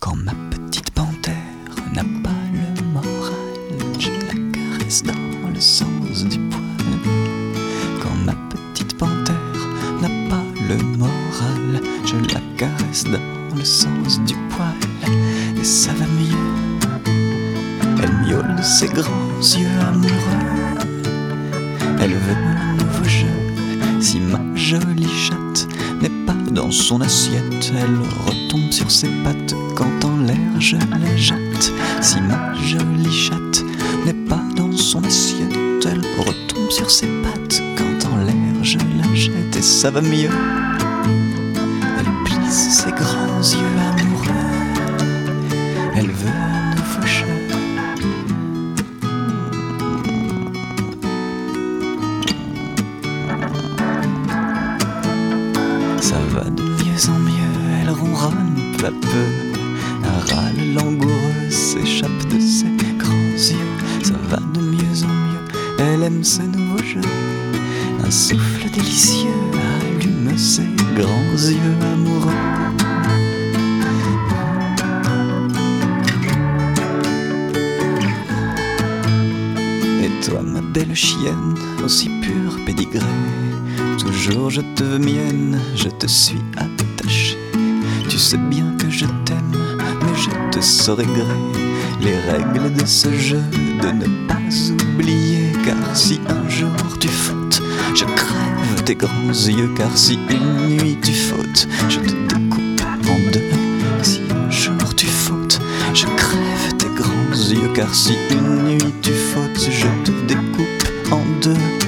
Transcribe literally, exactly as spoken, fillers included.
Quand ma petite panthère n'a pas le moral, je la caresse dans le sens du poil. Quand ma petite panthère n'a pas le moral, je la caresse dans le sens du poil. Et ça va mieux, elle miaule de ses grands yeux amoureux. Elle veut un nouveau jeu, si ma jolie chatte n'est pas dans son assiette, elle retombe sur ses pattes quand en l'air je la jette. Si ma jolie chatte n'est pas dans son assiette, elle retombe sur ses pattes quand en l'air je la jette. Et ça va mieux, elle plisse ses grands yeux amoureux. Elle veut un nouveau jeu. Ça va de mieux en mieux, elle ronronne peu à peu. Un râle langoureux s'échappe de ses grands yeux. Ça va de mieux en mieux, elle aime ce nouveau jeu. Un souffle délicieux allume ses grands yeux amoureux. Et toi ma belle chienne, aussi pure pédigrée, toujours je te veux mienne, je te suis attaché. Tu sais bien que je t'aime, mais je te saurai gré les règles de ce jeu, de ne pas oublier. Car si un jour tu fautes, je crève tes grands yeux. Car si une nuit tu fautes, je te découpe en deux. Si un jour tu fautes, je crève tes grands yeux. Car si une nuit tu fautes, je te découpe en deux.